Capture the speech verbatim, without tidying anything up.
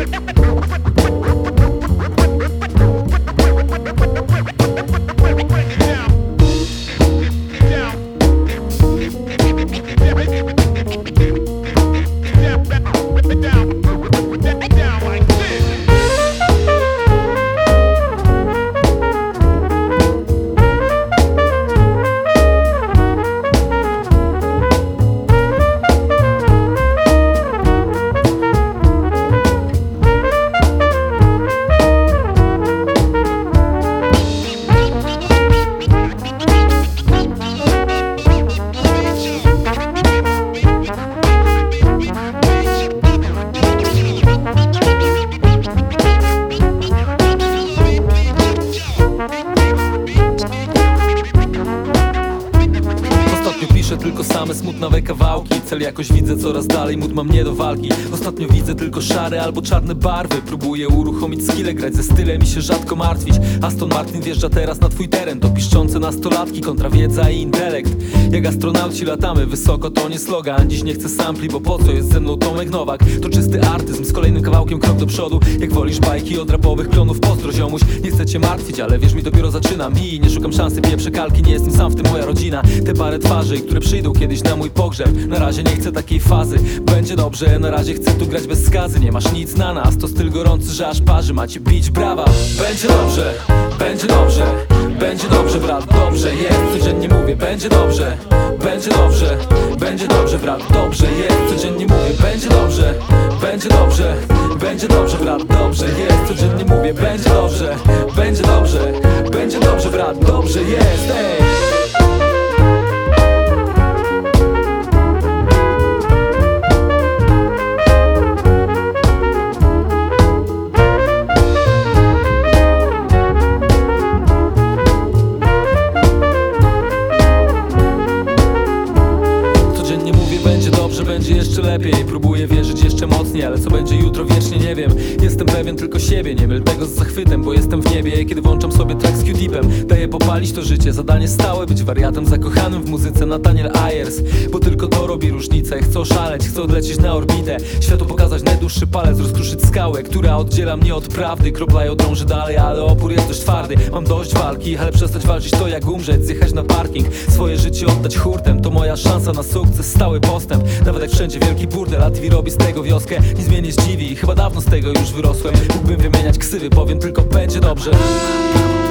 Piszę tylko same smutnawe kawałki. Cel jakoś widzę coraz dalej, mód ma mnie do walki. Ostatnio widzę tylko szare albo czarne barwy. Próbuję uruchomić skille, grać ze stylem i się rzadko martwić. Aston Martin wjeżdża teraz na twój teren. To piszczące nastolatki, kontra wiedza i intelekt. Jak astronauci latamy wysoko, to nie slogan. Dziś nie chcę sampli, bo po co jest ze mną Tomek Nowak. To czysty artyzm, z kolejnym kawałkiem krok do przodu. Jak wolisz bajki od rapowych klonów, pozdro ziomuś. Nie chcę cię martwić, ale wierz mi, dopiero zaczynam. I nie szukam szansy, pieprze kalki, nie jestem sam, w tym moja rodzina. Te parę twarzy, które przyjdą kiedyś na mój pogrzeb. Na razie nie chcę takiej fazy, będzie dobrze. Na razie chcę tu grać bez skazy. Nie masz nic na nas, to styl gorący, że aż parzy. Macie bić brawa, będzie dobrze, będzie dobrze, będzie dobrze, brat, dobrze jest. Codziennie mówię, będzie dobrze, będzie dobrze, będzie dobrze, brat, dobrze jest. Codziennie mówię, będzie dobrze, będzie dobrze, będzie dobrze, brat, dobrze jest. Codziennie mówię, będzie dobrze, będzie dobrze, będzie dobrze, brat, dobrze jest, ej. Będzie dobrze, będzie jeszcze lepiej. Próbuję wierzyć jeszcze mocniej, ale co będzie jutro wiecznie nie wiem. Jestem pewien tylko siebie, nie myl tego z zachwytem, bo jestem w niebie, kiedy włączam sobie track z Q-Deepem. Daję popalić to życie, zadanie stałe, być wariatem zakochanym w muzyce Nathaniel Ayers. Bo tylko to robi różnicę, chcę oszaleć, chcę odlecieć na orbitę. Światu pokazać najdłuższy palec, rozkruszyć skałę, która oddziela mnie od prawdy. Kropla ją drąży dalej, ale opór jest dość twardy. Mam dość walki, ale przestać walczyć to jak umrzeć. Zjechać na parking, swoje życie oddać hurtem. To moja szansa na sukces, stały postęp. Nawet jak wszędzie wielki burdel, a T V robi z tego wioskę. Nic mnie nie zdziwi, chyba dawno z tego już wyrosłem. Mógłbym wymieniać ksywy, powiem tylko będzie dobrze.